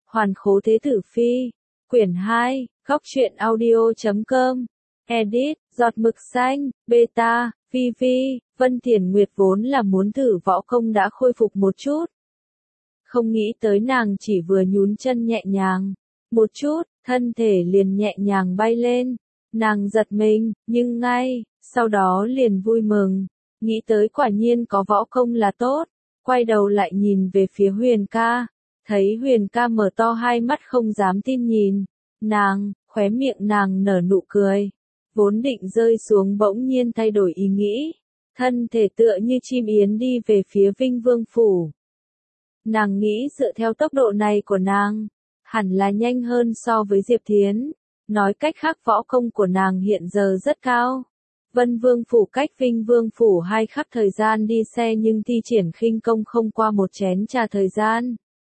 Hoàn khố thế tử phi. Quyển 2, góc truyện audio.com. Edit, giọt mực xanh, beta, VV, Vân Thiền Nguyệt vốn là muốn thử võ công đã khôi phục một chút. Không nghĩ tới nàng chỉ vừa nhún chân nhẹ nhàng. Một chút, thân thể liền nhẹ nhàng bay lên. Nàng giật mình, nhưng ngay, sau đó liền vui mừng. Nghĩ tới quả nhiên có võ công là tốt. Quay đầu lại nhìn về phía Huyền ca. Thấy Huyền ca mở to hai mắt không dám tin nhìn. Nàng, khóe miệng nàng nở nụ cười. Vốn định rơi xuống bỗng nhiên thay đổi ý nghĩ. Thân thể tựa như chim yến đi về phía Vinh Vương Phủ. Nàng nghĩ dựa theo tốc độ này của nàng, hẳn là nhanh hơn so với Diệp Thiến. Nói cách khác võ công của nàng hiện giờ rất cao. Vân Vương Phủ cách Vinh Vương Phủ 2 khắc thời gian đi xe nhưng thi triển khinh công không qua một chén trà thời gian.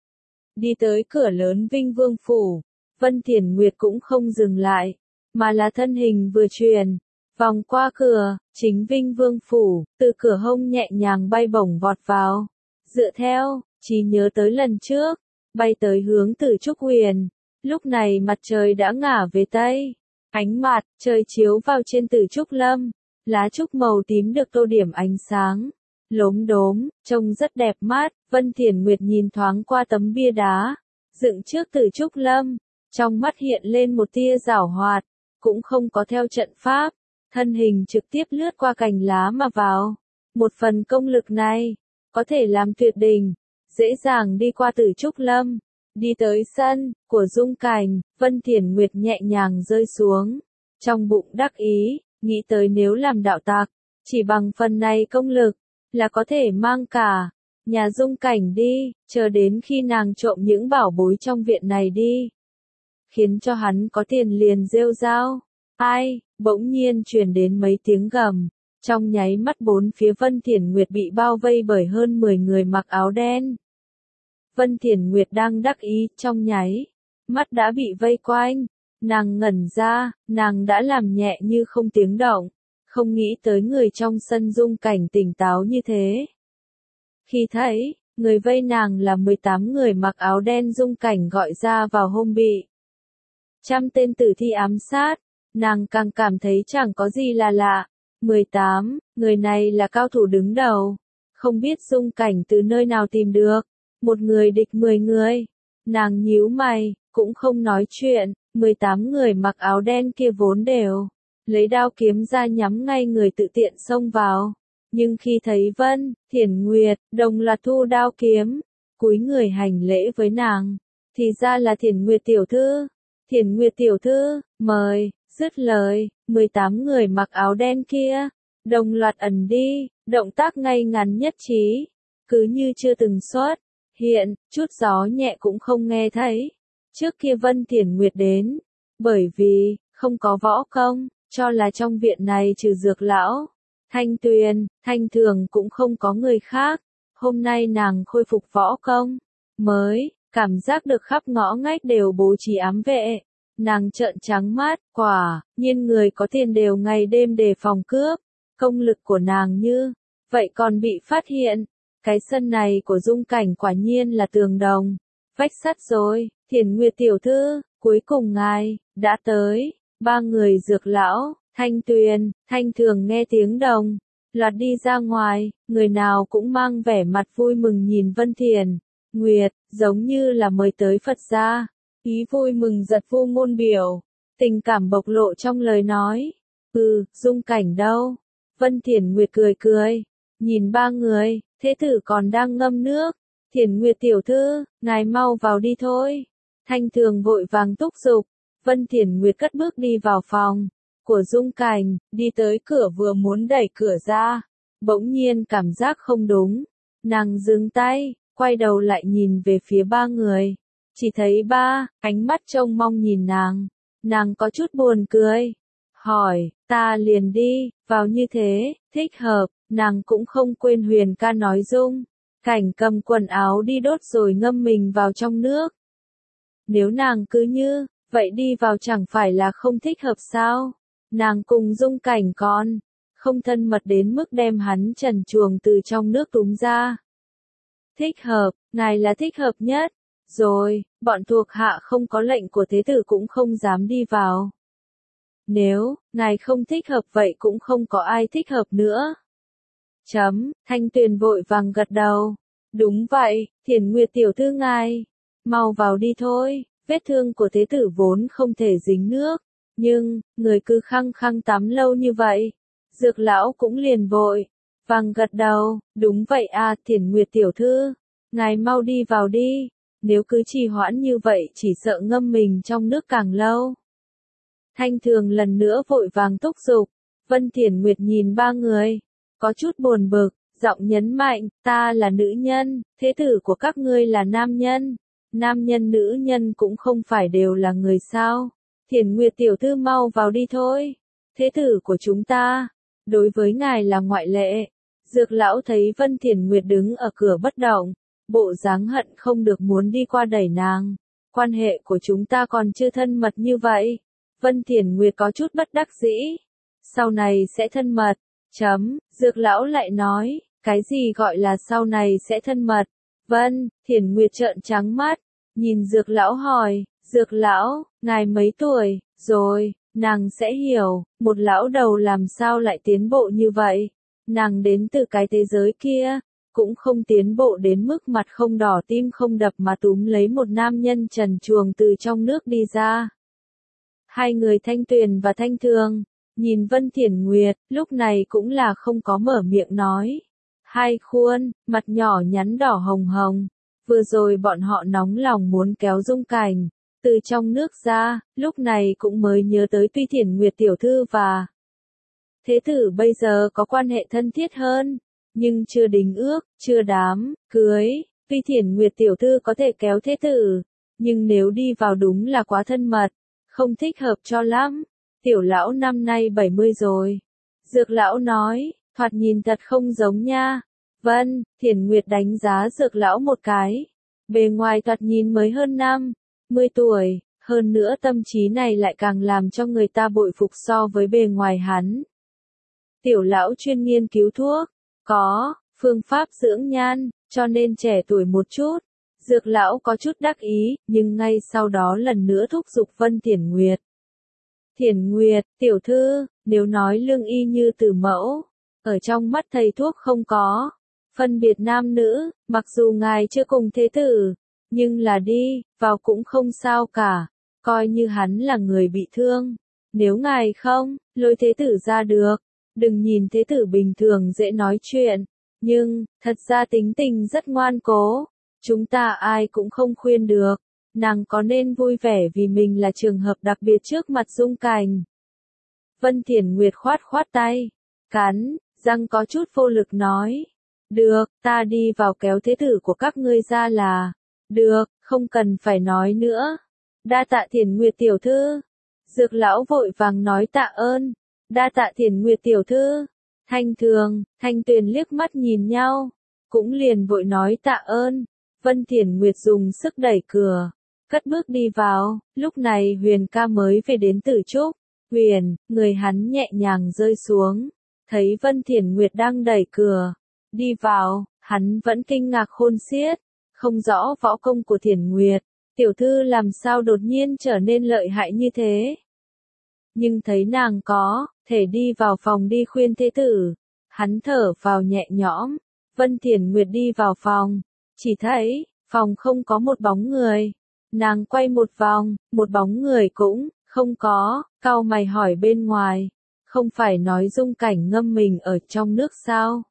Đi tới cửa lớn Vinh Vương Phủ, Vân Thiển Nguyệt cũng không dừng lại, mà là thân hình vừa chuyển, vòng qua cửa, chính Vinh Vương Phủ, từ cửa hông nhẹ nhàng bay bổng vọt vào. Dựa theo, chỉ nhớ tới lần trước, bay tới hướng Tử Trúc Huyền, lúc này mặt trời đã ngả về Tây. Ánh mặt trời chiếu vào trên Tử Trúc Lâm, lá trúc màu tím được tô điểm ánh sáng, lốm đốm, trông rất đẹp mắt. Vân Thiển Nguyệt nhìn thoáng qua tấm bia đá, dựng trước Tử Trúc Lâm, trong mắt hiện lên một tia giảo hoạt, cũng không có theo trận pháp, thân hình trực tiếp lướt qua cành lá mà vào. Một phần công lực này, có thể làm tuyệt đỉnh, dễ dàng đi qua Tử Trúc Lâm. Đi tới sân của Dung Cảnh, Vân Thiển Nguyệt nhẹ nhàng rơi xuống. Trong bụng đắc ý, nghĩ tới nếu làm đạo tặc, chỉ bằng phần này công lực, là có thể mang cả nhà Dung Cảnh đi, chờ đến khi nàng trộm những bảo bối trong viện này đi. Khiến cho hắn có tiền liền rêu rao. Ai, bỗng nhiên truyền đến mấy tiếng gầm. Trong nháy mắt bốn phía Vân Thiển Nguyệt bị bao vây bởi hơn 10 người mặc áo đen. Vân Thiển Nguyệt đang đắc ý, trong nháy mắt đã bị vây quanh. Nàng ngẩn ra, nàng đã làm nhẹ như không tiếng động. Không nghĩ tới người trong sân Dung Cảnh tỉnh táo như thế. Khi thấy, người vây nàng là 18 người mặc áo đen Dung Cảnh gọi ra vào hôm bị 100 tên tử thi ám sát, nàng càng cảm thấy chẳng có gì là lạ. 18, người này là cao thủ đứng đầu. Không biết Dung Cảnh từ nơi nào tìm được. Một người địch 10 người. Nàng nhíu mày, cũng không nói chuyện. 18 người mặc áo đen kia vốn đều lấy đao kiếm ra nhắm ngay người tự tiện xông vào. Nhưng khi thấy Vân Thiển Nguyệt đồng loạt thu đao kiếm, cúi người hành lễ với nàng, thì ra là Thiển Nguyệt tiểu thư. Thiển Nguyệt tiểu thư, mời. Dứt lời, 18 người mặc áo đen kia đồng loạt ẩn đi, động tác ngay ngắn nhất trí, cứ như chưa từng xuất hiện, chút gió nhẹ cũng không nghe thấy. Trước kia Vân Thiển Nguyệt đến, bởi vì không có võ công, cho là trong viện này trừ Dược lão, Thanh Tuyền, Thanh Thường cũng không có người khác. Hôm nay nàng khôi phục võ công, mới cảm giác được khắp ngõ ngách đều bố trí ám vệ. Nàng trợn trắng mắt, quả nhiên người có tiền đều ngày đêm đề phòng cướp. Công lực của nàng như vậy còn bị phát hiện. Cái sân này của Dung Cảnh quả nhiên là tường đồng, vách sắt rồi. Thiển Nguyệt tiểu thư, cuối cùng ngài đã tới. Ba người Dược lão, Thanh Tuyền, Thanh Thường nghe tiếng đồng loạt đi ra ngoài, người nào cũng mang vẻ mặt vui mừng nhìn Vân Thiển Nguyệt, giống như là mời tới Phật gia. Ý vui mừng giật vô ngôn biểu, tình cảm bộc lộ trong lời nói. Dung Cảnh đâu? Vân Thiển Nguyệt cười cười, nhìn ba người, thế tử còn đang ngâm nước. Thiển Nguyệt tiểu thư, ngài mau vào đi thôi. Thanh Thường vội vàng thúc giục. Vân Thiển Nguyệt cất bước đi vào phòng của Dung Cảnh, đi tới cửa vừa muốn đẩy cửa ra, bỗng nhiên cảm giác không đúng. Nàng dừng tay, quay đầu lại nhìn về phía ba người. Chỉ thấy ba, ánh mắt trông mong nhìn nàng. Nàng có chút buồn cười. Hỏi, ta liền đi, vào như thế, thích hợp. Nàng cũng không quên Huyền ca nói Dung Cảnh cầm quần áo đi đốt rồi ngâm mình vào trong nước. Nếu nàng cứ như vậy đi vào chẳng phải là không thích hợp sao? Nàng cùng Dung Cảnh còn không thân mật đến mức đem hắn trần truồng từ trong nước túm ra. Thích hợp, ngài là thích hợp nhất. Rồi, bọn thuộc hạ không có lệnh của thế tử cũng không dám đi vào. Nếu, ngài không thích hợp vậy cũng không có ai thích hợp nữa. Thanh Tuyền vội vàng gật đầu. Đúng vậy, Thiển Nguyệt tiểu thư ngài. Mau vào đi thôi, vết thương của thế tử vốn không thể dính nước. Nhưng, người cứ khăng khăng tắm lâu như vậy. Dược lão cũng liền vội. Vàng gật đầu, đúng vậy à Thiển Nguyệt tiểu thư. Ngài mau đi vào đi. Nếu cứ trì hoãn như vậy chỉ sợ ngâm mình trong nước càng lâu. Thanh Thường lần nữa vội vàng thúc giục. Vân Thiển Nguyệt nhìn ba người. Có chút buồn bực, giọng nhấn mạnh, ta là nữ nhân, thế tử của các ngươi là nam nhân. Nam nhân nữ nhân cũng không phải đều là người sao. Thiển Nguyệt tiểu thư mau vào đi thôi. Thế tử của chúng ta, đối với ngài là ngoại lệ. Dược lão thấy Vân Thiển Nguyệt đứng ở cửa bất động, bộ dáng hận không được muốn đi qua đẩy nàng. Quan hệ của chúng ta còn chưa thân mật như vậy. Vân Thiển Nguyệt có chút bất đắc dĩ. Sau này sẽ thân mật. Dược lão lại nói, cái gì gọi là sau này sẽ thân mật? Vân Thiển Nguyệt trợn trắng mắt, nhìn dược lão hỏi, dược lão, ngài mấy tuổi, rồi, nàng sẽ hiểu, một lão đầu làm sao lại tiến bộ như vậy? Nàng đến từ cái thế giới kia, cũng không tiến bộ đến mức mặt không đỏ tim không đập mà túm lấy một nam nhân trần truồng từ trong nước đi ra. Hai người Thanh Tuyền và Thanh Thường, nhìn Vân Thiển Nguyệt, lúc này cũng là không có mở miệng nói. Hai khuôn, mặt nhỏ nhắn đỏ hồng hồng. Vừa rồi bọn họ nóng lòng muốn kéo Dung Cảnh từ trong nước ra, lúc này cũng mới nhớ tới tuy Thiển Nguyệt tiểu thư và thế tử bây giờ có quan hệ thân thiết hơn, nhưng chưa đính ước, chưa đám cưới. Tuy Thiển Nguyệt tiểu thư có thể kéo thế tử, nhưng nếu đi vào đúng là quá thân mật, không thích hợp cho lắm. Tiểu lão năm nay 70 rồi. Dược lão nói, thoạt nhìn thật không giống nha. Vân Thiển Nguyệt đánh giá dược lão một cái. Bề ngoài thoạt nhìn mới hơn 50 tuổi, hơn nữa tâm trí này lại càng làm cho người ta bội phục so với bề ngoài hắn. Tiểu lão chuyên nghiên cứu thuốc, có phương pháp dưỡng nhan, cho nên trẻ tuổi một chút. Dược lão có chút đắc ý, nhưng ngay sau đó lần nữa thúc giục Vân Thiển Nguyệt. Thiển Nguyệt, tiểu thư, nếu nói lương y như từ mẫu, ở trong mắt thầy thuốc không có phân biệt nam nữ, mặc dù ngài chưa cùng thế tử, nhưng là đi vào cũng không sao cả, coi như hắn là người bị thương. Nếu ngài không lôi thế tử ra được, đừng nhìn thế tử bình thường dễ nói chuyện, nhưng thật ra tính tình rất ngoan cố, chúng ta ai cũng không khuyên được. Nàng có nên vui vẻ vì mình là trường hợp đặc biệt trước mặt Dung Cảnh. Vân Thiển Nguyệt khoát khoát tay, cắn răng có chút vô lực nói. Được, ta đi vào kéo thế tử của các ngươi ra là. Được, không cần phải nói nữa. Đa tạ Thiển Nguyệt tiểu thư. Dược lão vội vàng nói tạ ơn. Đa tạ Thiển Nguyệt tiểu thư. Thanh Thường, Thanh Tuyền liếc mắt nhìn nhau, cũng liền vội nói tạ ơn. Vân Thiển Nguyệt dùng sức đẩy cửa, cất bước đi vào. Lúc này Huyền ca mới về đến Tử Trúc. Huyền, người hắn nhẹ nhàng rơi xuống, thấy Vân Thiển Nguyệt đang đẩy cửa đi vào, hắn vẫn kinh ngạc khôn xiết, không rõ võ công của Thiển Nguyệt tiểu thư làm sao đột nhiên trở nên lợi hại như thế. Nhưng thấy nàng có thể đi vào phòng đi khuyên thế tử, hắn thở vào nhẹ nhõm. Vân Thiển Nguyệt đi vào phòng, chỉ thấy phòng không có một bóng người. Nàng quay một vòng, một bóng người cũng không có, cau mày hỏi bên ngoài, không phải nói Dung Cảnh ngâm mình ở trong nước sao?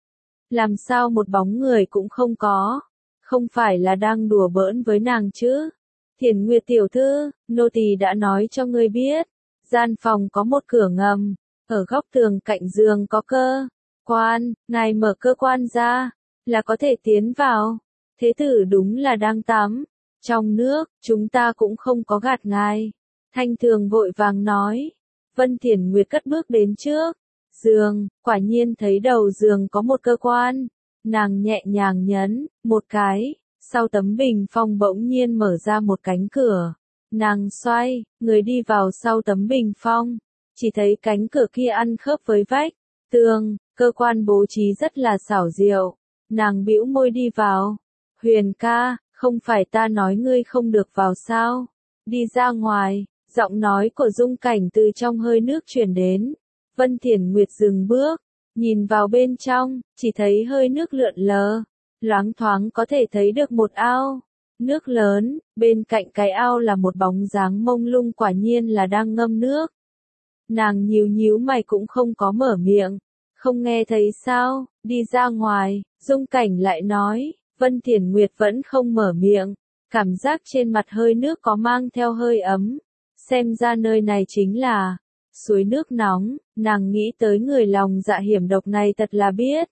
Làm sao một bóng người cũng không có? Không phải là đang đùa bỡn với nàng chứ? Thiển Nguyệt tiểu thư, nô tỳ đã nói cho ngươi biết, gian phòng có một cửa ngầm, ở góc tường cạnh giường có cơ quan, ngài mở cơ quan ra, là có thể tiến vào. Thế tử đúng là đang tắm trong nước, chúng ta cũng không có gạt ngài. Thanh Thường vội vàng nói. Vân Thiển Nguyệt cất bước đến trước giường, quả nhiên thấy đầu giường có một cơ quan. Nàng nhẹ nhàng nhấn một cái, sau tấm bình phong bỗng nhiên mở ra một cánh cửa. Nàng xoay người đi vào sau tấm bình phong, chỉ thấy cánh cửa kia ăn khớp với vách tường, cơ quan bố trí rất là xảo diệu. Nàng bĩu môi đi vào. Huyền ca, Không phải ta nói ngươi không được vào sao? Đi ra ngoài, giọng nói của Dung Cảnh từ trong hơi nước truyền đến. Vân Thiển Nguyệt dừng bước, nhìn vào bên trong, chỉ thấy hơi nước lượn lờ, loáng thoáng có thể thấy được một ao. Nước lớn, bên cạnh cái ao là một bóng dáng mông lung, quả nhiên là đang ngâm nước. Nàng nhíu nhíu mày cũng không có mở miệng. Không nghe thấy sao, đi ra ngoài, Dung Cảnh lại nói. Vân Thiển Nguyệt vẫn không mở miệng, cảm giác trên mặt hơi nước có mang theo hơi ấm. Xem ra nơi này chính là suối nước nóng, nàng nghĩ tới người lòng dạ hiểm độc này thật là biết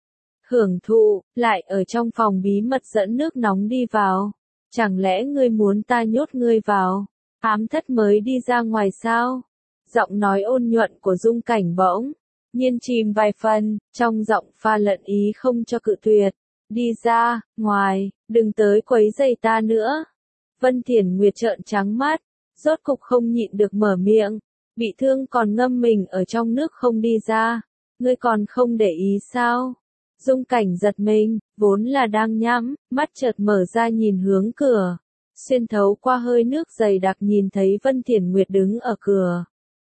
hưởng thụ, lại ở trong phòng bí mật dẫn nước nóng đi vào. Chẳng lẽ ngươi muốn ta nhốt ngươi vào ám thất mới đi ra ngoài sao? Giọng nói ôn nhuận của Dung Cảnh bỗng nhiên chìm vài phần, trong giọng pha lẫn ý không cho cự tuyệt. Đi ra, ngoài, đừng tới quấy rầy ta nữa. Vân Thiển Nguyệt trợn trắng mắt, rốt cục không nhịn được mở miệng. Bị thương còn ngâm mình ở trong nước không đi ra. Ngươi còn không để ý sao? Dung Cảnh giật mình, vốn là đang nhắm, mắt chợt mở ra nhìn hướng cửa. Xuyên thấu qua hơi nước dày đặc nhìn thấy Vân Thiển Nguyệt đứng ở cửa.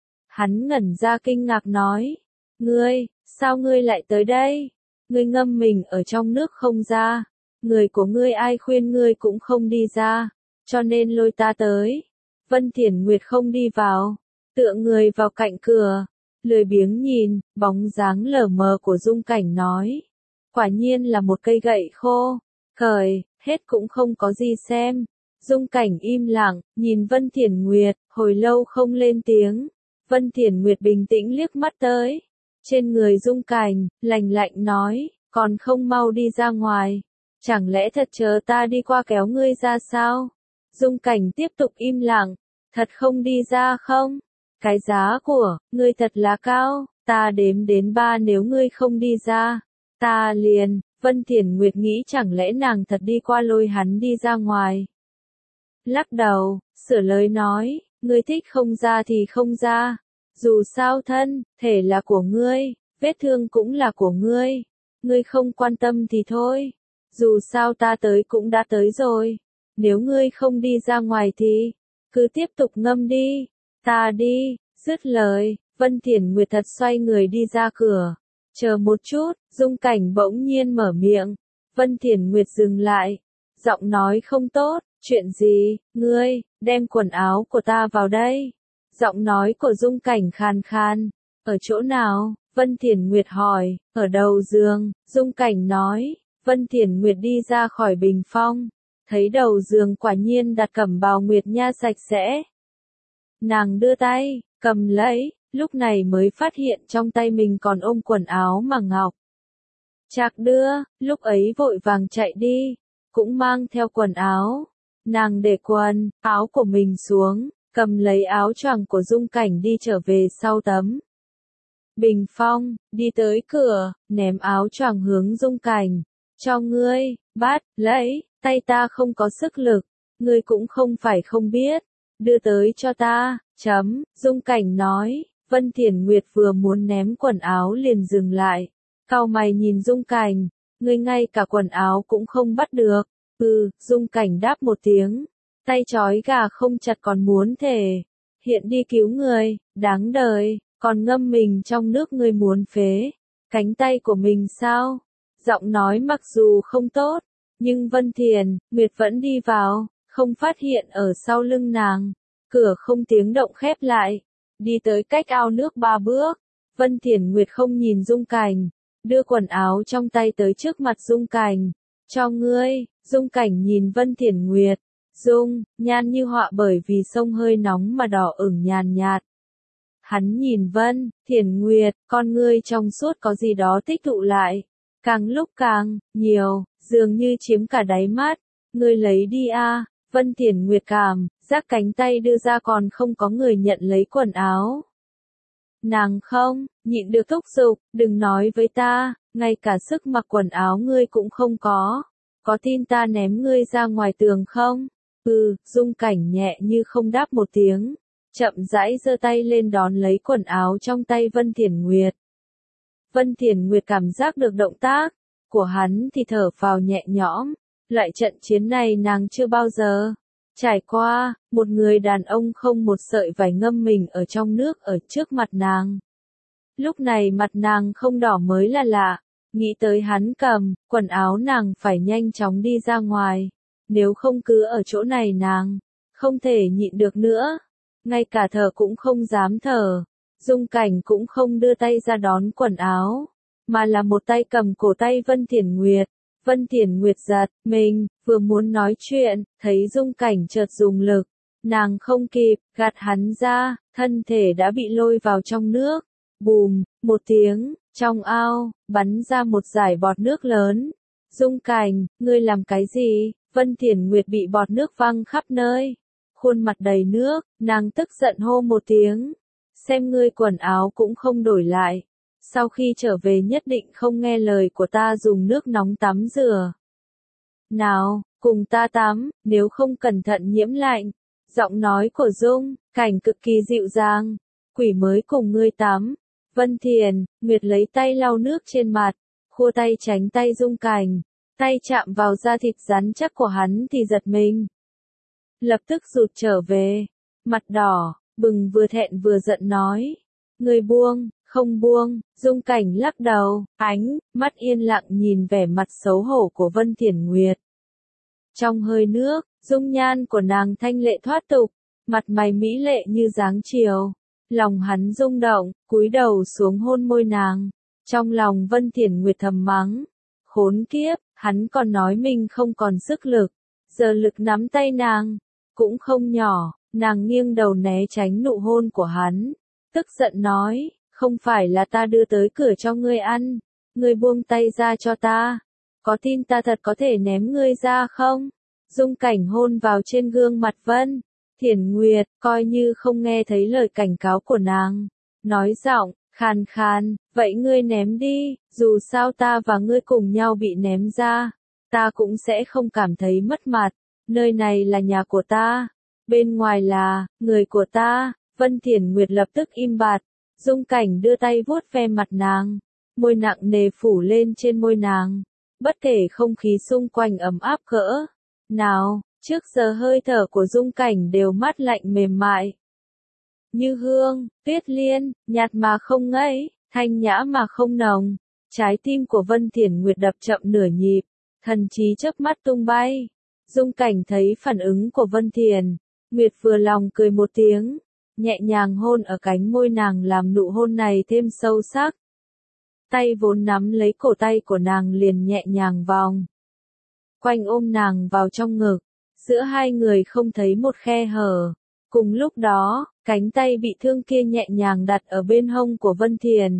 Hắn ngẩn ra kinh ngạc nói. Ngươi, sao ngươi lại tới đây? Ngươi ngâm mình ở trong nước không ra. Người của ngươi ai khuyên ngươi cũng không đi ra. Cho nên lôi ta tới. Vân Thiển Nguyệt không đi vào. Tựa người vào cạnh cửa. Lười biếng nhìn, bóng dáng lờ mờ của Dung Cảnh nói. Quả nhiên là một cây gậy khô. Cởi, hết cũng không có gì xem. Dung Cảnh im lặng, nhìn Vân Thiển Nguyệt, hồi lâu không lên tiếng. Vân Thiển Nguyệt bình tĩnh liếc mắt tới. Trên người Dung Cảnh, lạnh lạnh nói, còn không mau đi ra ngoài. Chẳng lẽ thật chờ ta đi qua kéo ngươi ra sao? Dung Cảnh tiếp tục im lặng, thật không đi ra không? Cái giá của ngươi thật là cao, ta đếm đến 3 nếu ngươi không đi ra. Ta liền, Vân Thiển Nguyệt nghĩ chẳng lẽ nàng thật đi qua lôi hắn đi ra ngoài. Lắc đầu, sửa lời nói, ngươi thích không ra thì không ra. Dù sao thân, thể là của ngươi, vết thương cũng là của ngươi. Ngươi không quan tâm thì thôi. Dù sao ta tới cũng đã tới rồi. Nếu ngươi không đi ra ngoài thì, cứ tiếp tục ngâm đi. Ta đi, dứt lời, Vân Thiển Nguyệt thật xoay người đi ra cửa. Chờ một chút, Dung Cảnh bỗng nhiên mở miệng. Vân Thiển Nguyệt dừng lại. Giọng nói không tốt, chuyện gì, ngươi, đem quần áo của ta vào đây. Giọng nói của Dung Cảnh khàn khàn. Ở chỗ nào? Vân Thiển Nguyệt hỏi. Ở đầu giường, Dung Cảnh nói. Vân Thiển Nguyệt đi ra khỏi bình phong. Thấy đầu giường quả nhiên đặt cẩm bào nguyệt nha sạch sẽ. Nàng đưa tay, cầm lấy, lúc này mới phát hiện trong tay mình còn ôm quần áo mà ngọc. Trạc đưa, lúc ấy vội vàng chạy đi, cũng mang theo quần áo. Nàng để quần áo của mình xuống, cầm lấy áo choàng của Dung Cảnh đi trở về sau tấm bình phong, đi tới cửa, ném áo choàng hướng Dung Cảnh. Cho ngươi, bắt, lấy, tay ta không có sức lực, ngươi cũng không phải không biết. Đưa tới cho ta, Dung Cảnh nói. Vân Thiển Nguyệt vừa muốn ném quần áo liền dừng lại. Cau mày nhìn Dung Cảnh, ngươi ngay cả quần áo cũng không bắt được. Dung Cảnh đáp một tiếng. Tay trói gà không chặt còn muốn thể hiện đi cứu người, đáng đời, còn ngâm mình trong nước ngươi muốn phế cánh tay của mình sao? Giọng nói mặc dù không tốt, nhưng Vân Thiển Nguyệt vẫn đi vào, không phát hiện ở sau lưng nàng. Cửa không tiếng động khép lại, đi tới cách ao nước 3 bước. Vân Thiển Nguyệt không nhìn Dung Cảnh, đưa quần áo trong tay tới trước mặt Dung Cảnh. Cho ngươi. Dung Cảnh nhìn Vân Thiển Nguyệt. Dung, nhan như họa bởi vì sông hơi nóng mà đỏ ửng nhàn nhạt. Hắn nhìn Vân Thiển Nguyệt, con ngươi trong suốt có gì đó tích tụ lại. Càng lúc càng nhiều, dường như chiếm cả đáy mắt. Ngươi lấy đi a. Vân Thiển Nguyệt cảm giác cánh tay đưa ra còn không có người nhận lấy quần áo. Nàng không nhịn được thúc giục, đừng nói với ta, ngay cả sức mặc quần áo ngươi cũng không có. Có tin ta ném ngươi ra ngoài tường không? Dung Cảnh nhẹ như không đáp một tiếng, chậm rãi giơ tay lên đón lấy quần áo trong tay Vân Thiển Nguyệt. Vân Thiển Nguyệt cảm giác được động tác của hắn thì thở phào nhẹ nhõm, Loại trận chiến này nàng chưa bao giờ trải qua, một người đàn ông không một sợi vải ngâm mình ở trong nước ở trước mặt nàng. Lúc này mặt nàng không đỏ mới là lạ, nghĩ tới hắn cầm, quần áo nàng phải nhanh chóng đi ra ngoài, nếu không cứ ở chỗ này nàng không thể nhịn được nữa, ngay cả thở cũng không dám thở. Dung Cảnh cũng không đưa tay ra đón quần áo, mà là một tay cầm cổ tay Vân Thiển Nguyệt. Vân Thiển Nguyệt giật mình, vừa muốn nói chuyện, thấy Dung Cảnh chợt dùng lực, nàng không kịp, gạt hắn ra, thân thể đã bị lôi vào trong nước. Bùm, một tiếng, trong ao, bắn ra một dải bọt nước lớn. Dung Cảnh, ngươi làm cái gì? Vân Thiển Nguyệt bị bọt nước văng khắp nơi. Khuôn mặt đầy nước, nàng tức giận hô một tiếng. Xem ngươi quần áo cũng không đổi lại. Sau khi trở về nhất định không nghe lời của ta dùng nước nóng tắm rửa. Nào, cùng ta tắm, nếu không cẩn thận nhiễm lạnh. Giọng nói của Dung Cảnh cực kỳ dịu dàng. Quỷ mới cùng ngươi tắm. Vân Thiển Nguyệt lấy tay lau nước trên mặt, khua tay tránh tay Dung Cảnh. Tay chạm vào da thịt rắn chắc của hắn thì giật mình. Lập tức rụt trở về. Mặt đỏ, bừng vừa thẹn vừa giận nói. Ngươi buông, không buông. Dung Cảnh lắc đầu, ánh mắt yên lặng nhìn vẻ mặt xấu hổ của Vân Thiển Nguyệt. Trong hơi nước, dung nhan của nàng thanh lệ thoát tục, mặt mày mỹ lệ như dáng chiều. Lòng hắn rung động, cúi đầu xuống hôn môi nàng. Trong lòng Vân Thiển Nguyệt thầm mắng. Khốn kiếp, hắn còn nói mình không còn sức lực. Giờ lực nắm tay nàng, cũng không nhỏ. Nàng nghiêng đầu né tránh nụ hôn của hắn. Tức giận nói, không phải là ta đưa tới cửa cho ngươi ăn. Ngươi buông tay ra cho ta. Có tin ta thật có thể ném ngươi ra không? Dung Cảnh hôn vào trên gương mặt Vân Thiển Nguyệt, coi như không nghe thấy lời cảnh cáo của nàng. Nói giọng khàn khàn, vậy ngươi ném đi, dù sao ta và ngươi cùng nhau bị ném ra. Ta cũng sẽ không cảm thấy mất mặt. Nơi này là nhà của ta. Bên ngoài là người của ta. Vân Thiển Nguyệt lập tức im bặt. Dung Cảnh đưa tay vuốt ve mặt nàng. Môi nặng nề phủ lên trên môi nàng. Bất kể không khí xung quanh ấm áp cỡ nào, trước giờ hơi thở của Dung Cảnh đều mát lạnh mềm mại. Như hương, tuyết liên, nhạt mà không ngấy, thanh nhã mà không nồng. Trái tim của Vân Thiển Nguyệt đập chậm nửa nhịp, thần trí chớp mắt tung bay. Dung Cảnh thấy phản ứng của Vân Thiển Nguyệt vừa lòng cười một tiếng, nhẹ nhàng hôn ở cánh môi nàng làm nụ hôn này thêm sâu sắc. Tay vốn nắm lấy cổ tay của nàng liền nhẹ nhàng vòng quanh ôm nàng vào trong ngực, giữa hai người không thấy một khe hở. Cùng lúc đó, cánh tay bị thương kia nhẹ nhàng đặt ở bên hông của Vân Thiển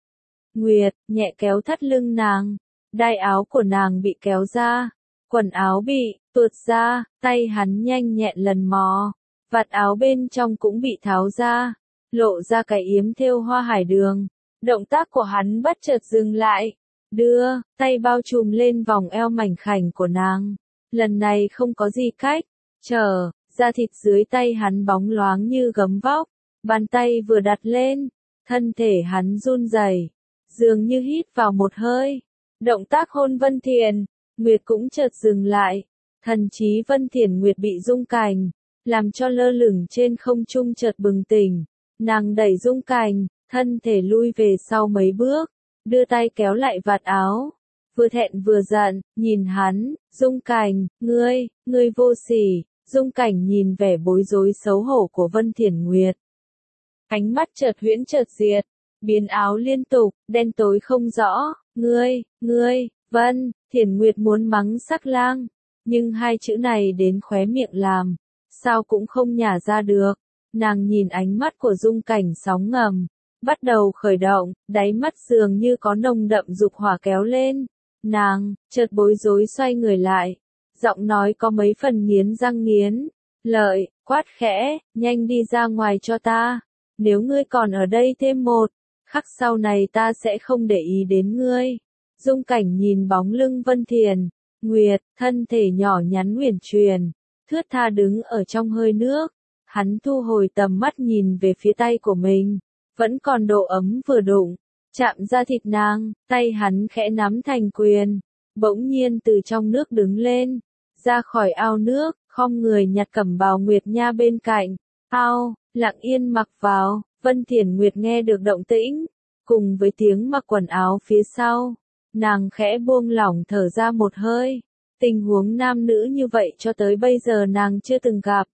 Nguyệt, nhẹ kéo thắt lưng nàng, đai áo của nàng bị kéo ra, quần áo bị tuột ra, tay hắn nhanh nhẹn lần mò, vạt áo bên trong cũng bị tháo ra, lộ ra cái yếm thêu hoa hải đường. Động tác của hắn bất chợt dừng lại, đưa tay bao trùm lên vòng eo mảnh khảnh của nàng. Lần này không có gì cách trở, da thịt dưới tay hắn bóng loáng như gấm vóc, bàn tay vừa đặt lên, thân thể hắn run rẩy, dường như hít vào một hơi. Động tác hôn Vân Thiển Nguyệt cũng chợt dừng lại, thần trí Vân Thiển Nguyệt bị Dung Cảnh làm cho lơ lửng trên không trung chợt bừng tỉnh, nàng đẩy Dung Cảnh, thân thể lui về sau mấy bước, đưa tay kéo lại vạt áo, vừa thẹn vừa giận, nhìn hắn. Dung Cảnh, ngươi vô sỉ. Dung Cảnh nhìn vẻ bối rối xấu hổ của Vân Thiển Nguyệt. Ánh mắt chợt huyễn chợt diệt, biến áo liên tục, đen tối không rõ. Ngươi, Vân Thiển Nguyệt muốn mắng sắc lang, nhưng hai chữ này đến khóe miệng làm sao cũng không nhả ra được. Nàng nhìn ánh mắt của Dung Cảnh sóng ngầm bắt đầu khởi động, đáy mắt dường như có nồng đậm dục hỏa kéo lên. Nàng chợt bối rối xoay người lại, giọng nói có mấy phần nghiến răng nghiến lợi, quát khẽ, nhanh đi ra ngoài cho ta. Nếu ngươi còn ở đây thêm một khắc sau này ta sẽ không để ý đến ngươi. Dung Cảnh nhìn bóng lưng Vân Thiển Nguyệt, thân thể nhỏ nhắn uyển chuyển, thướt tha đứng ở trong hơi nước. Hắn thu hồi tầm mắt nhìn về phía tay của mình, vẫn còn độ ấm vừa đụng chạm ra thịt nàng, tay hắn khẽ nắm thành quyền, bỗng nhiên từ trong nước đứng lên, ra khỏi ao nước, khom người nhặt cẩm bào Nguyệt Nha bên cạnh, ao, lặng yên mặc vào. Vân Thiển Nguyệt nghe được động tĩnh, cùng với tiếng mặc quần áo phía sau, nàng khẽ buông lỏng thở ra một hơi. Tình huống nam nữ như vậy cho tới bây giờ nàng chưa từng gặp.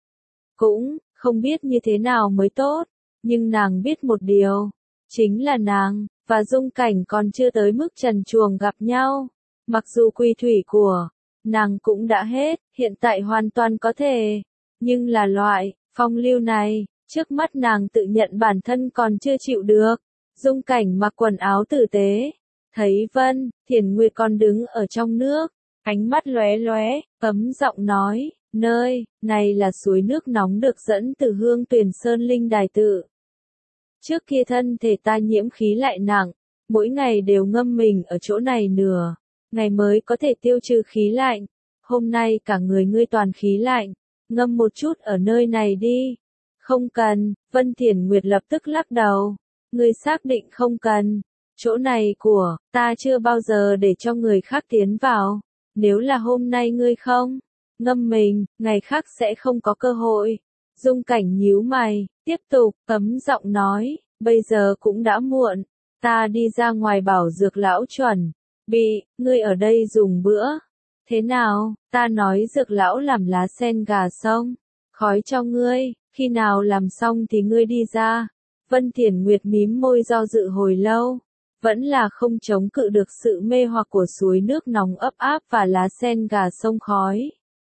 Cũng không biết như thế nào mới tốt, nhưng nàng biết một điều, chính là nàng và Dung Cảnh còn chưa tới mức trần truồng gặp nhau. Mặc dù quy thủy của nàng cũng đã hết, hiện tại hoàn toàn có thể, nhưng là loại phong lưu này, trước mắt nàng tự nhận bản thân còn chưa chịu được. Dung Cảnh mặc quần áo tử tế, thấy Vân Thiển Nguyệt còn đứng ở trong nước, ánh mắt lóe lóe, ấm giọng nói, nơi này là suối nước nóng được dẫn từ Hương Tuyền Sơn Linh Đài tự. Trước kia thân thể ta nhiễm khí lại nặng, mỗi ngày đều ngâm mình ở chỗ này nửa ngày mới có thể tiêu trừ khí lạnh. Hôm nay cả người ngươi toàn khí lạnh, ngâm một chút ở nơi này đi. Không cần, Vân Thiển Nguyệt lập tức lắc đầu. Ngươi xác định không cần, chỗ này của ta chưa bao giờ để cho người khác tiến vào. Nếu là hôm nay ngươi không ngâm mình, ngày khác sẽ không có cơ hội. Dung Cảnh nhíu mày, tiếp tục, ấm giọng nói, bây giờ cũng đã muộn, ta đi ra ngoài bảo Dược lão chuẩn bị, ngươi ở đây dùng bữa. Thế nào, ta nói Dược lão làm lá sen gà xong, khói cho ngươi, khi nào làm xong thì ngươi đi ra. Vân Thiển Nguyệt mím môi do dự hồi lâu, vẫn là không chống cự được sự mê hoặc của suối nước nóng ấp áp và lá sen gà sông khói.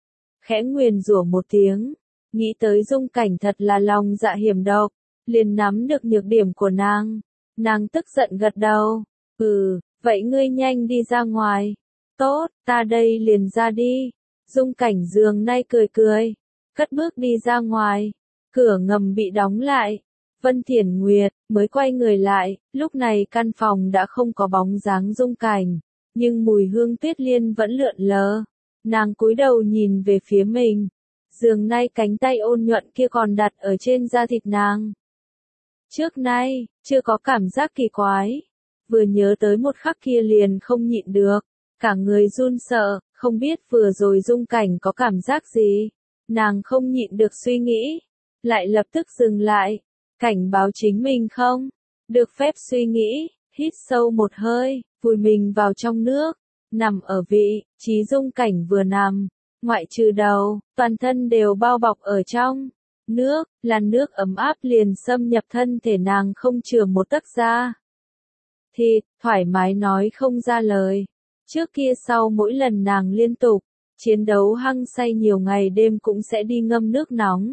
Khẽ nguyền rủa một tiếng, nghĩ tới Dung Cảnh thật là lòng dạ hiểm độc, liền nắm được nhược điểm của nàng tức giận gật đầu, vậy ngươi nhanh đi ra ngoài. Tốt, ta đây liền ra đi. Dung Cảnh giường nay cười cười, cất bước đi ra ngoài, cửa ngầm bị đóng lại. Vân Thiển Nguyệt mới quay người lại, lúc này căn phòng đã không có bóng dáng Dung Cảnh, nhưng mùi hương tuyết liên vẫn lượn lờ. Nàng cúi đầu nhìn về phía mình, giường nay cánh tay ôn nhuận kia còn đặt ở trên da thịt nàng. Trước nay, chưa có cảm giác kỳ quái, vừa nhớ tới một khắc kia liền không nhịn được, cả người run sợ, không biết vừa rồi Dung Cảnh có cảm giác gì. Nàng không nhịn được suy nghĩ, lại lập tức dừng lại, cảnh báo chính mình không được phép suy nghĩ, hít sâu một hơi, vùi mình vào trong nước, nằm ở vị trí Dung Cảnh vừa nằm, ngoại trừ đầu, toàn thân đều bao bọc ở trong nước, làn nước ấm áp liền xâm nhập thân thể nàng không chừa một tấc da thịt, thoải mái nói không ra lời. Trước kia sau mỗi lần nàng liên tục chiến đấu hăng say nhiều ngày đêm cũng sẽ đi ngâm nước nóng.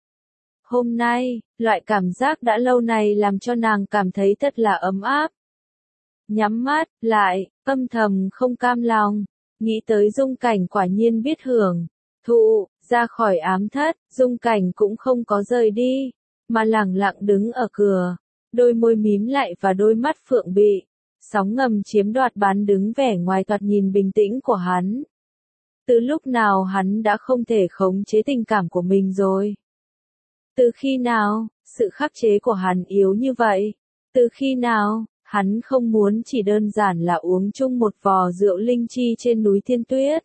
Hôm nay, loại cảm giác đã lâu này làm cho nàng cảm thấy thật là ấm áp. Nhắm mắt lại, âm thầm không cam lòng, nghĩ tới Dung Cảnh quả nhiên biết hưởng thụ, ra khỏi ám thất, Dung Cảnh cũng không có rời đi, mà lẳng lặng đứng ở cửa, đôi môi mím lại và đôi mắt phượng bị sóng ngầm chiếm đoạt bán đứng vẻ ngoài thoạt nhìn bình tĩnh của hắn. Từ lúc nào hắn đã không thể khống chế tình cảm của mình rồi? Từ khi nào, sự khắc chế của hắn yếu như vậy? Từ khi nào, hắn không muốn chỉ đơn giản là uống chung một vò rượu linh chi trên núi Thiên Tuyết,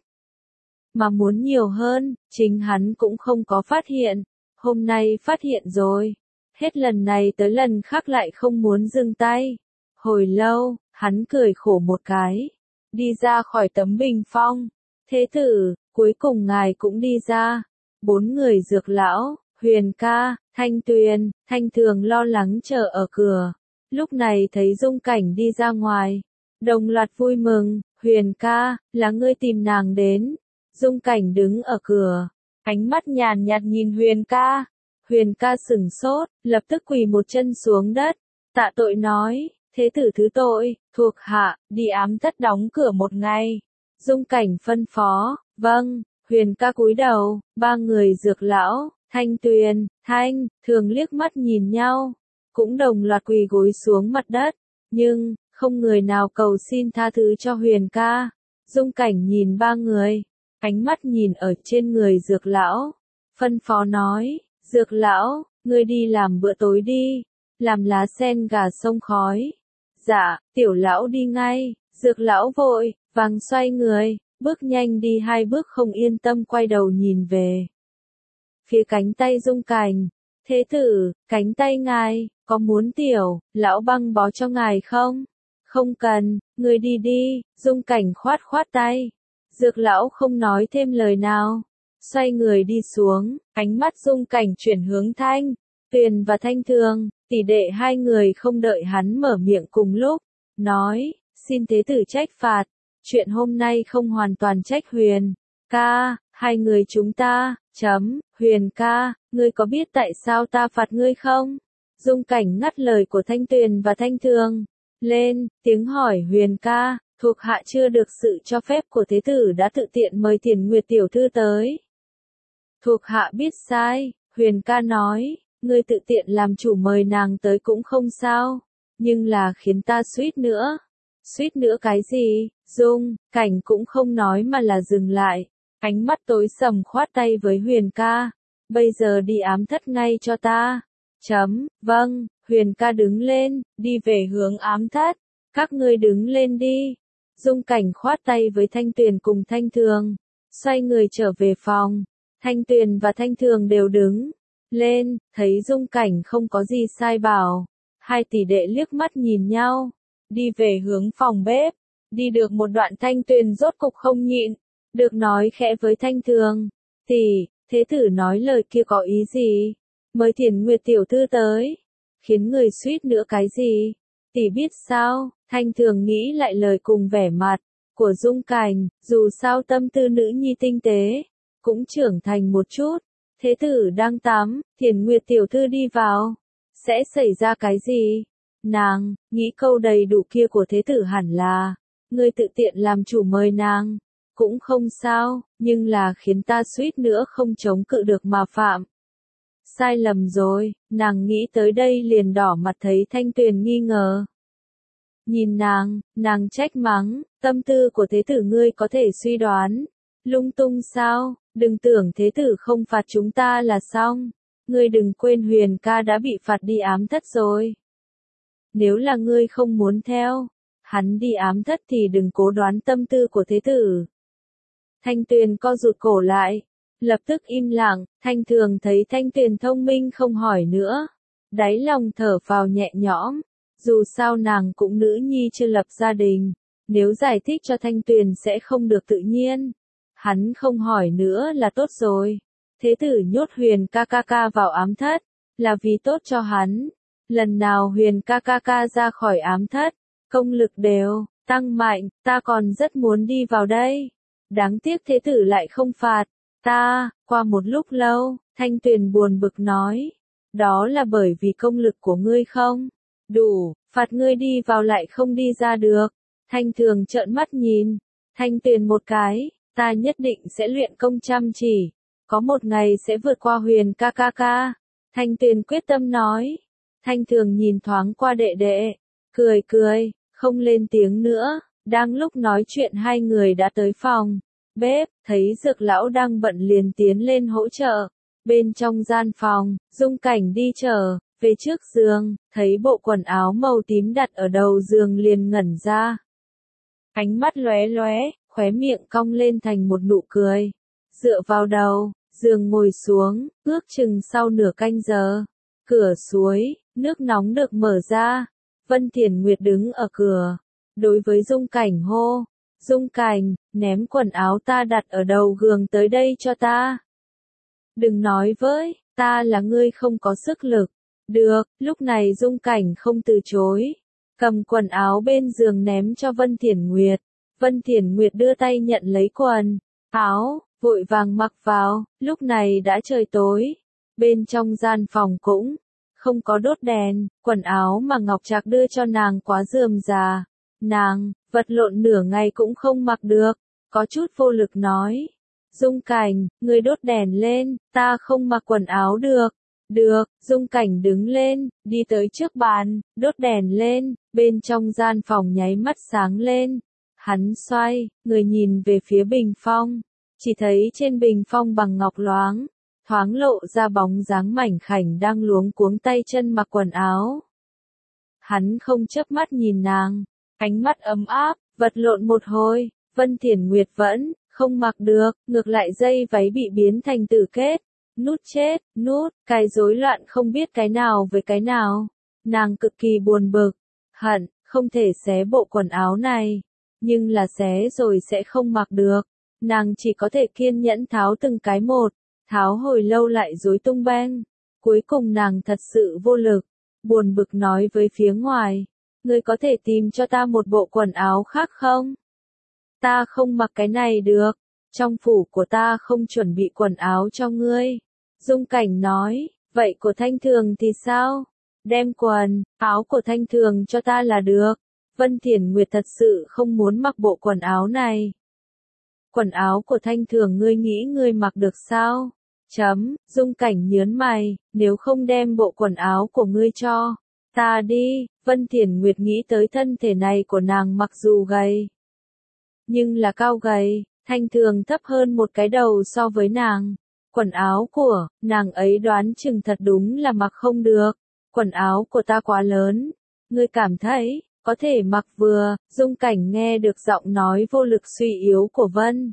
mà muốn nhiều hơn, chính hắn cũng không có phát hiện. Hôm nay phát hiện rồi. Hết lần này tới lần khác lại không muốn dừng tay. Hồi lâu, hắn cười khổ một cái, đi ra khỏi tấm bình phong. Thế tử, cuối cùng ngài cũng đi ra. 4 người Dược lão, Huyền ca, Thanh Tuyền, Thanh Thường lo lắng chờ ở cửa. Lúc này thấy Dung Cảnh đi ra ngoài, đồng loạt vui mừng. Huyền ca, là ngươi tìm nàng đến. Dung Cảnh đứng ở cửa, ánh mắt nhàn nhạt nhìn Huyền ca. Huyền ca sửng sốt, lập tức quỳ một chân xuống đất, tạ tội nói, thế tử thứ tội, thuộc hạ, đi ám thất đóng cửa một ngày. Dung Cảnh phân phó, vâng. Huyền ca cúi đầu, 3 người Dược lão, Thanh Tuyền, Thanh Thường liếc mắt nhìn nhau, cũng đồng loạt quỳ gối xuống mặt đất, nhưng không người nào cầu xin tha thứ cho Huyền ca. Dung Cảnh nhìn 3 người, ánh mắt nhìn ở trên người Dược lão, phân phó nói, Dược lão, ngươi đi làm bữa tối đi, làm lá sen gà sông khói. Dạ, tiểu lão đi ngay. Dược lão vội Vàng xoay người, bước nhanh đi 2 bước không yên tâm quay đầu nhìn về phía cánh tay Dung Cảnh. Thế tử, cánh tay ngài, có muốn tiểu, lão băng bó cho ngài không? Không cần, người đi đi, Dung Cảnh khoát khoát tay. Dược lão không nói thêm lời nào. Xoay người đi xuống, ánh mắt Dung Cảnh chuyển hướng Thanh Tuyền và Thanh Thường, tỷ đệ hai người không đợi hắn mở miệng cùng lúc. Nói, xin thế tử trách phạt. Chuyện hôm nay không hoàn toàn trách Huyền ca, hai người chúng ta, Huyền ca, ngươi có biết tại sao ta phạt ngươi không? Dung Cảnh ngắt lời của Thanh Tuyền và Thanh Thường. Lên, tiếng hỏi Huyền ca, thuộc hạ chưa được sự cho phép của thế tử đã tự tiện mời Tiền Nguyệt tiểu thư tới. Thuộc hạ biết sai, Huyền ca nói, ngươi tự tiện làm chủ mời nàng tới cũng không sao, nhưng là khiến ta suýt nữa. Suýt nữa cái gì? Dung Cảnh cũng không nói mà là dừng lại, ánh mắt tối sầm khoát tay với Huyền ca. Bây giờ đi ám thất ngay cho ta. Vâng, Huyền ca đứng lên, đi về hướng ám thất. Các ngươi đứng lên đi. Dung Cảnh khoát tay với Thanh Tuyền cùng Thanh Thường, xoay người trở về phòng. Thanh Tuyền và Thanh Thường đều đứng lên, thấy Dung Cảnh không có gì sai bảo. Hai tỷ đệ liếc mắt nhìn nhau, đi về hướng phòng bếp. Đi được một đoạn Thanh Tuyền rốt cục không nhịn, được nói khẽ với Thanh Thường. Tỷ, thế tử nói lời kia có ý gì? Mời Tiền Nguyệt tiểu thư tới, khiến người suýt nữa cái gì? Tỷ biết sao? Thanh Thường nghĩ lại lời cùng vẻ mặt của Dung Cảnh, dù sao tâm tư nữ nhi tinh tế, cũng trưởng thành một chút. Thế tử đang tắm, Tiền Nguyệt tiểu thư đi vào, sẽ xảy ra cái gì? Nàng nghĩ câu đầy đủ kia của thế tử hẳn là, ngươi tự tiện làm chủ mời nàng, cũng không sao, nhưng là khiến ta suýt nữa không chống cự được mà phạm sai lầm rồi. Nàng nghĩ tới đây liền đỏ mặt thấy Thanh Tuyền nghi ngờ. Nhìn nàng trách mắng, tâm tư của thế tử ngươi có thể suy đoán lung tung sao? Đừng tưởng thế tử không phạt chúng ta là xong. Ngươi đừng quên Huyền ca đã bị phạt đi ám thất rồi. Nếu là ngươi không muốn theo hắn đi ám thất thì đừng cố đoán tâm tư của thế tử. Thanh Tuyền co rụt cổ lại, lập tức im lặng. Thanh Thường thấy Thanh Tuyền thông minh không hỏi nữa, đáy lòng thở phào nhẹ nhõm. Dù sao nàng cũng nữ nhi chưa lập gia đình, nếu giải thích cho Thanh Tuyền sẽ không được tự nhiên. Hắn không hỏi nữa là tốt rồi. Thế tử nhốt Huyền ca vào ám thất, là vì tốt cho hắn. Lần nào Huyền ca ra khỏi ám thất, công lực đều tăng mạnh, ta còn rất muốn đi vào đây. Đáng tiếc thế tử lại không phạt ta. Qua một lúc lâu, Thanh Tuyền buồn bực nói, đó là bởi vì công lực của ngươi không đủ, phạt ngươi đi vào lại không đi ra được. Thanh Thường trợn mắt nhìn Thanh Tuyền một cái, ta nhất định sẽ luyện công chăm chỉ, có một ngày sẽ vượt qua Huyền ca. Thanh Tuyền quyết tâm nói. Thanh Thường nhìn thoáng qua đệ đệ, cười, không lên tiếng nữa. Đang lúc nói chuyện hai người đã tới phòng bếp, thấy Dược lão đang bận liền tiến lên hỗ trợ. Bên trong gian phòng, Dung Cảnh đi trở về trước giường, thấy bộ quần áo màu tím đặt ở đầu giường liền ngẩn ra. Ánh mắt lóe lóe, khóe miệng cong lên thành một nụ cười. Dựa vào đầu giường ngồi xuống, ước chừng sau nửa canh giờ, cửa suối nước nóng được mở ra. Vân Thiển Nguyệt đứng ở cửa, đối với Dung Cảnh hô, Dung Cảnh, ném quần áo ta đặt ở đầu giường tới đây cho ta. Đừng nói với ta là ngươi không có sức lực. Được, lúc này Dung Cảnh không từ chối, cầm quần áo bên giường ném cho Vân Thiển Nguyệt. Vân Thiển Nguyệt đưa tay nhận lấy quần áo, vội vàng mặc vào. Lúc này đã trời tối, bên trong gian phòng cũng không có đốt đèn. Quần áo mà Ngọc Trạc đưa cho nàng quá rườm rà, nàng vật lộn nửa ngày cũng không mặc được, có chút vô lực nói, Dung Cảnh, ngươi đốt đèn lên, ta không mặc quần áo được. Được, Dung Cảnh đứng lên, đi tới trước bàn, đốt đèn lên, bên trong gian phòng nháy mắt sáng lên. Hắn xoay, người nhìn về phía bình phong, chỉ thấy trên bình phong bằng ngọc loáng, thoáng lộ ra bóng dáng mảnh khảnh đang luống cuống tay chân mặc quần áo. Hắn không chớp mắt nhìn nàng, ánh mắt ấm áp, vật lộn một hồi, Vân Thiển Nguyệt vẫn không mặc được, ngược lại dây váy bị biến thành tử kết. Nút chết, nút, cái rối loạn không biết cái nào với cái nào. Nàng cực kỳ buồn bực, hận, không thể xé bộ quần áo này. Nhưng là xé rồi sẽ không mặc được. Nàng chỉ có thể kiên nhẫn tháo từng cái một, tháo hồi lâu lại rối tung beng. Cuối cùng nàng thật sự vô lực, buồn bực nói với phía ngoài. Ngươi có thể tìm cho ta một bộ quần áo khác không? Ta không mặc cái này được. Trong phủ của ta không chuẩn bị quần áo cho ngươi. Dung Cảnh nói, vậy của Thanh Thường thì sao? Đem quần áo của Thanh Thường cho ta là được. Vân Thiển Nguyệt thật sự không muốn mặc bộ quần áo này. Quần áo của Thanh Thường ngươi nghĩ ngươi mặc được sao? Dung Cảnh nhớn mày, nếu không đem bộ quần áo của ngươi cho ta đi. Vân Thiển Nguyệt nghĩ tới thân thể này của nàng mặc dù gầy, nhưng là cao gầy, Thanh Thường thấp hơn một cái đầu so với nàng. Quần áo của nàng ấy đoán chừng thật đúng là mặc không được. Quần áo của ta quá lớn, ngươi cảm thấy có thể mặc vừa. Dung Cảnh nghe được giọng nói vô lực suy yếu của Vân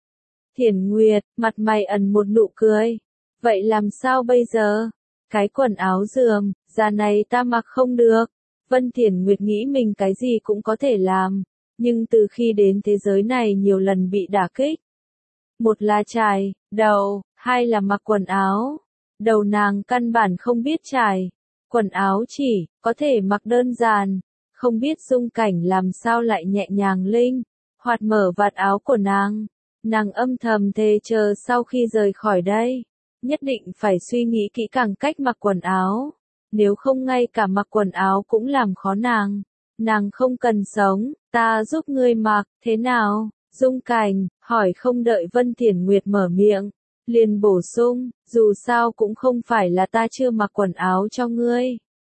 Thiển Nguyệt, mặt mày ẩn một nụ cười. Vậy làm sao bây giờ? Cái quần áo rườm da này ta mặc không được. Vân Thiển Nguyệt nghĩ mình cái gì cũng có thể làm, nhưng từ khi đến thế giới này nhiều lần bị đả kích. Một là chải đầu, hai là mặc quần áo. Đầu nàng căn bản không biết chải quần áo, chỉ có thể mặc đơn giản. Không biết Dung Cảnh làm sao lại nhẹ nhàng linh hoạt mở vạt áo của nàng. Nàng âm thầm thề chờ sau khi rời khỏi đây, nhất định phải suy nghĩ kỹ càng cách mặc quần áo. Nếu không ngay cả mặc quần áo cũng làm khó nàng. Nàng không cần sống, ta giúp ngươi mặc, thế nào? Dung Cảnh hỏi không đợi Vân Thiển Nguyệt mở miệng, liền bổ sung, dù sao cũng không phải là ta chưa mặc quần áo cho ngươi.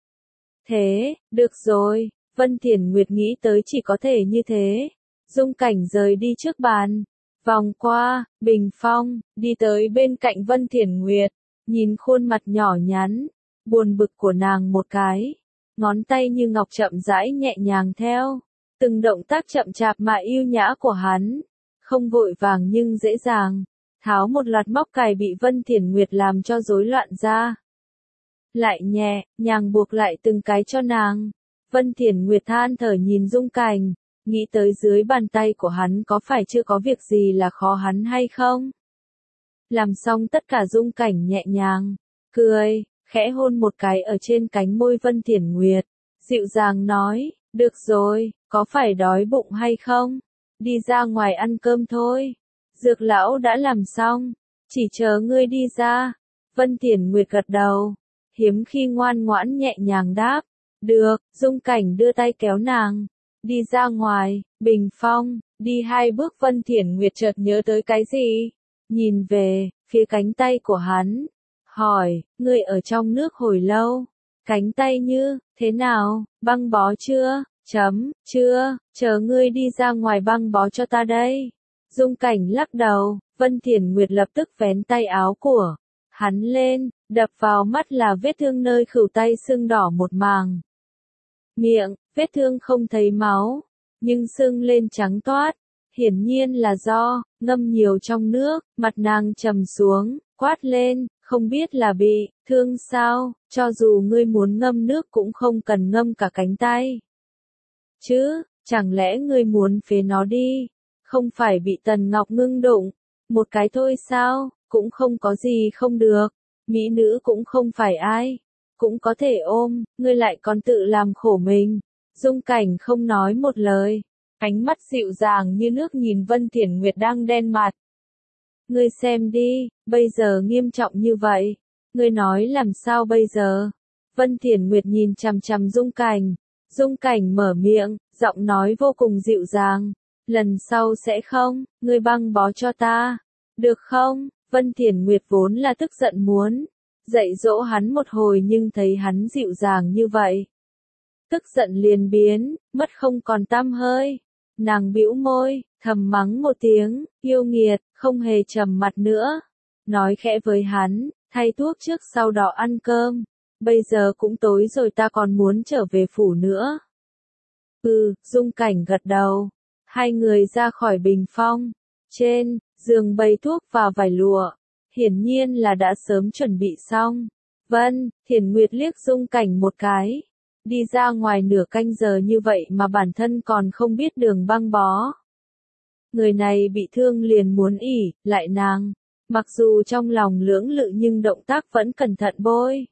Thế, được rồi, Vân Thiển Nguyệt nghĩ tới chỉ có thể như thế. Dung Cảnh rời đi trước bàn, vòng qua bình phong, đi tới bên cạnh Vân Thiển Nguyệt, nhìn khuôn mặt nhỏ nhắn, buồn bực của nàng một cái, ngón tay như ngọc chậm rãi nhẹ nhàng theo từng động tác chậm chạp mà yêu nhã của hắn, không vội vàng nhưng dễ dàng, tháo một loạt móc cài bị Vân Thiển Nguyệt làm cho rối loạn ra. Lại nhẹ nhàng buộc lại từng cái cho nàng. Vân Thiển Nguyệt than thở nhìn Dung Cảnh, nghĩ tới dưới bàn tay của hắn có phải chưa có việc gì là khó hắn hay không? Làm xong tất cả Dung Cảnh nhẹ nhàng, cười, khẽ hôn một cái ở trên cánh môi Vân Thiển Nguyệt, dịu dàng nói, được rồi, có phải đói bụng hay không? Đi ra ngoài ăn cơm thôi. Dược lão đã làm xong, chỉ chờ ngươi đi ra. Vân Thiển Nguyệt gật đầu, hiếm khi ngoan ngoãn nhẹ nhàng đáp, được. Dung Cảnh đưa tay kéo nàng, đi ra ngoài, bình phong, đi hai bước Vân Thiển Nguyệt chợt nhớ tới cái gì, nhìn về phía cánh tay của hắn, hỏi, ngươi ở trong nước hồi lâu, cánh tay như thế nào, băng bó chưa? Chưa, chờ ngươi đi ra ngoài băng bó cho ta đây. Dung Cảnh lắc đầu, Vân Thiển Nguyệt lập tức vén tay áo của hắn lên, đập vào mắt là vết thương nơi khuỷu tay sưng đỏ một màng. Miệng, vết thương không thấy máu, nhưng sưng lên trắng toát, hiển nhiên là do ngâm nhiều trong nước. Mặt nàng trầm xuống, quát lên, không biết là bị thương sao, cho dù ngươi muốn ngâm nước cũng không cần ngâm cả cánh tay. Chứ, chẳng lẽ ngươi muốn phế nó đi? Không phải bị Tần Ngọc Ngưng đụng một cái thôi sao? Cũng không có gì không được. Mỹ nữ cũng không phải ai cũng có thể ôm, ngươi lại còn tự làm khổ mình. Dung Cảnh không nói một lời, ánh mắt dịu dàng như nước nhìn Vân Thiển Nguyệt đang đen mặt. Ngươi xem đi, bây giờ nghiêm trọng như vậy, ngươi nói làm sao bây giờ? Vân Thiển Nguyệt nhìn chằm chằm Dung Cảnh. Dung Cảnh mở miệng, giọng nói vô cùng dịu dàng. Lần sau sẽ không, ngươi băng bó cho ta, được không? Vân Thiển Nguyệt vốn là tức giận muốn dạy dỗ hắn một hồi nhưng thấy hắn dịu dàng như vậy, tức giận liền biến mất không còn tăm hơi. Nàng bĩu môi, thầm mắng một tiếng, yêu nghiệt, không hề trầm mặt nữa. Nói khẽ với hắn, thay thuốc trước sau đó ăn cơm. Bây giờ cũng tối rồi ta còn muốn trở về phủ nữa. Dung Cảnh gật đầu. Hai người ra khỏi bình phong. Trên giường bày thuốc và vải lụa. Hiển nhiên là đã sớm chuẩn bị xong. Vân Thiển Nguyệt liếc Dung Cảnh một cái. Đi ra ngoài nửa canh giờ như vậy mà bản thân còn không biết đường băng bó. Người này bị thương liền muốn ỉ lại nàng. Mặc dù trong lòng lưỡng lự nhưng động tác vẫn cẩn thận bôi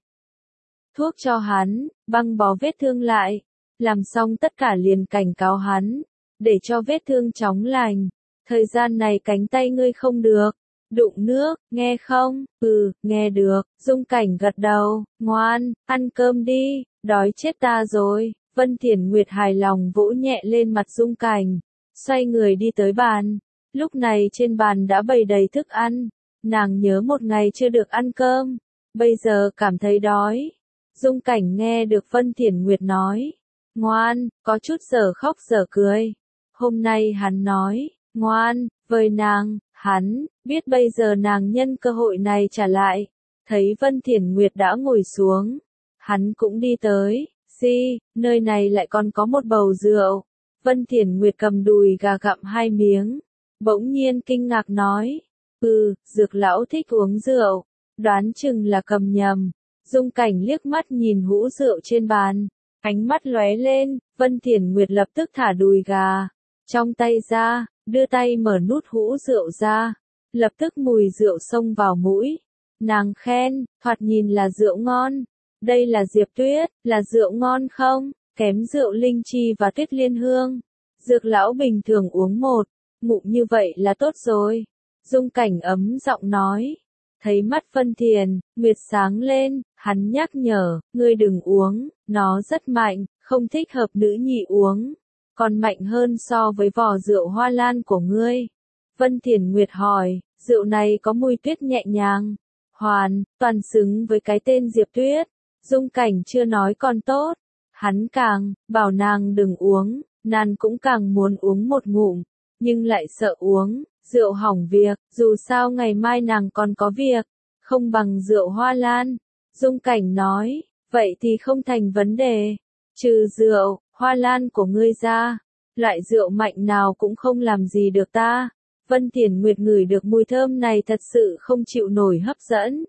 thuốc cho hắn, băng bó vết thương lại. Làm xong tất cả liền cảnh cáo hắn, để cho vết thương chóng lành. Thời gian này cánh tay ngươi không được đụng nước, nghe không? Ừ, nghe được. Dung Cảnh gật đầu. Ngoan, ăn cơm đi, đói chết ta rồi. Vân Thiển Nguyệt hài lòng vỗ nhẹ lên mặt Dung Cảnh, xoay người đi tới bàn. Lúc này trên bàn đã bày đầy thức ăn. Nàng nhớ một ngày chưa được ăn cơm, bây giờ cảm thấy đói. Dung Cảnh nghe được Vân Thiển Nguyệt nói ngoan, có chút giờ khóc giờ cười. Hôm nay hắn nói ngoan với nàng, hắn biết bây giờ nàng nhân cơ hội này trả lại. Thấy Vân Thiển Nguyệt đã ngồi xuống, hắn cũng đi tới. Di, nơi này lại còn có một bầu rượu. Vân Thiển Nguyệt cầm đùi gà gặm hai miếng, bỗng nhiên kinh ngạc nói, Dược lão thích uống rượu, đoán chừng là cầm nhầm. Dung Cảnh liếc mắt nhìn hũ rượu trên bàn, ánh mắt lóe lên. Vân Thiển Nguyệt lập tức thả đùi gà trong tay ra, đưa tay mở nút hũ rượu ra, lập tức mùi rượu xông vào mũi. Nàng khen, thoạt nhìn là rượu ngon. Đây là Diệp Tuyết, là rượu ngon không? Kém rượu linh chi và tuyết liên hương. Dược lão bình thường uống một ngụm như vậy là tốt rồi. Dung Cảnh ấm giọng nói. Thấy mắt Vân Thiển Nguyệt sáng lên, hắn nhắc nhở, ngươi đừng uống, nó rất mạnh, không thích hợp nữ nhi uống, còn mạnh hơn so với vò rượu hoa lan của ngươi. Vân Thiển Nguyệt hỏi, rượu này có mùi tuyết nhẹ nhàng, hoàn toàn xứng với cái tên Diệp Tuyết. Dung Cảnh chưa nói còn tốt, hắn càng bảo nàng đừng uống, nàng cũng càng muốn uống một ngụm, nhưng lại sợ uống rượu hỏng việc, dù sao ngày mai nàng còn có việc, không bằng rượu hoa lan. Dung Cảnh nói, vậy thì không thành vấn đề, trừ rượu hoa lan của ngươi ra, loại rượu mạnh nào cũng không làm gì được ta. Vân Thiển Nguyệt ngửi được mùi thơm này thật sự không chịu nổi hấp dẫn.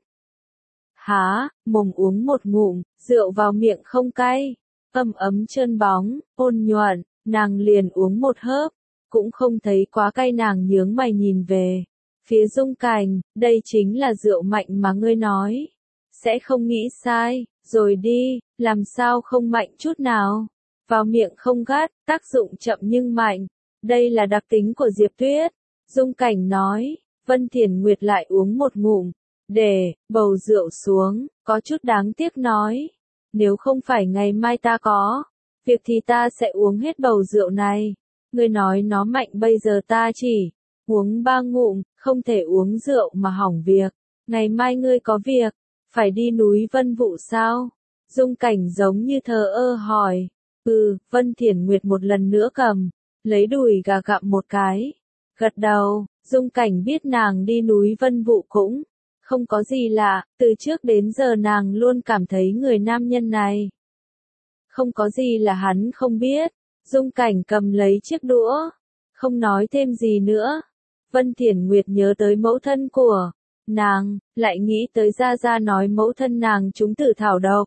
Há mồm uống một ngụm, rượu vào miệng không cay, ấm ấm trơn bóng, ôn nhuận, nàng liền uống một hớp, cũng không thấy quá cay. Nàng nhướng mày nhìn về phía Dung Cảnh, đây chính là rượu mạnh mà ngươi nói, sẽ không nghĩ sai rồi đi, làm sao không mạnh chút nào, vào miệng không gắt, tác dụng chậm nhưng mạnh, đây là đặc tính của Diệp Tuyết. Dung Cảnh nói. Vân Thiển Nguyệt lại uống một ngụm, để bầu rượu xuống, có chút đáng tiếc nói, nếu không phải ngày mai ta có việc thì ta sẽ uống hết bầu rượu này. Ngươi nói nó mạnh, bây giờ ta chỉ uống 3 ngụm, không thể uống rượu mà hỏng việc. Ngày mai ngươi có việc, phải đi núi Vân Vũ sao? Dung Cảnh giống như thờ ơ hỏi. Vân Thiển Nguyệt một lần nữa cầm lấy đùi gà gặm một cái, gật đầu. Dung Cảnh biết nàng đi núi Vân Vũ cũng không có gì lạ, từ trước đến giờ nàng luôn cảm thấy người nam nhân này không có gì là hắn không biết. Dung Cảnh cầm lấy chiếc đũa, không nói thêm gì nữa. Vân Thiển Nguyệt nhớ tới mẫu thân của nàng, lại nghĩ tới Gia Gia nói mẫu thân nàng trúng tử thảo độc.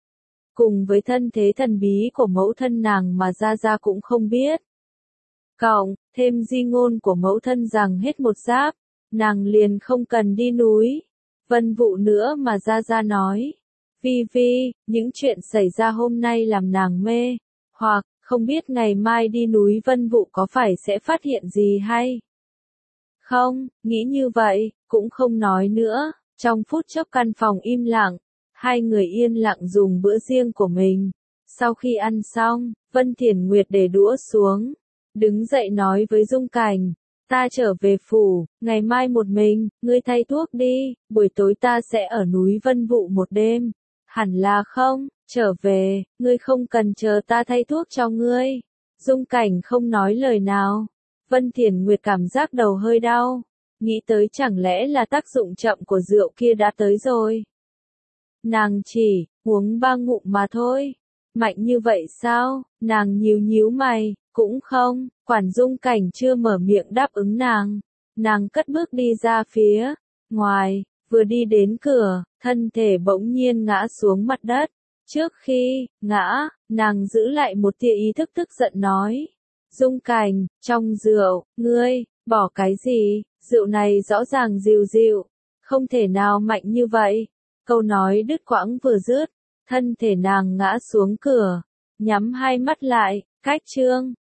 Cùng với thân thế thần bí của mẫu thân nàng mà Gia Gia cũng không biết. Cộng thêm di ngôn của mẫu thân rằng hết một giáp, nàng liền không cần đi núi Vân Vũ nữa mà Gia Gia nói. Vi Vi, những chuyện xảy ra hôm nay làm nàng mê, hoặc không biết ngày mai đi núi Vân Vũ có phải sẽ phát hiện gì hay không, nghĩ như vậy, cũng không nói nữa. Trong phút chốc căn phòng im lặng, hai người yên lặng dùng bữa riêng của mình. Sau khi ăn xong, Vân Thiển Nguyệt để đũa xuống, đứng dậy nói với Dung Cảnh, ta trở về phủ, ngày mai một mình, ngươi thay thuốc đi, buổi tối ta sẽ ở núi Vân Vũ một đêm. Hẳn là không, trở về, ngươi không cần chờ ta thay thuốc cho ngươi. Dung Cảnh không nói lời nào. Vân Thiển Nguyệt cảm giác đầu hơi đau, nghĩ tới chẳng lẽ là tác dụng chậm của rượu kia đã tới rồi. Nàng chỉ uống 3 ngụm mà thôi, Mạnh như vậy sao? Nàng nhíu nhíu mày, cũng không, Quản Dung Cảnh chưa mở miệng đáp ứng nàng. Nàng cất bước đi ra phía ngoài, vừa đi đến cửa, thân thể bỗng nhiên ngã xuống mặt đất. Trước khi ngã, nàng giữ lại một tia ý thức tức giận nói. Dung Cảnh, trong rượu, ngươi, bỏ cái gì, rượu này rõ ràng dịu dịu, không thể nào mạnh như vậy. Câu nói đứt quãng vừa dứt, thân thể nàng ngã xuống cửa, nhắm hai mắt lại, cách chương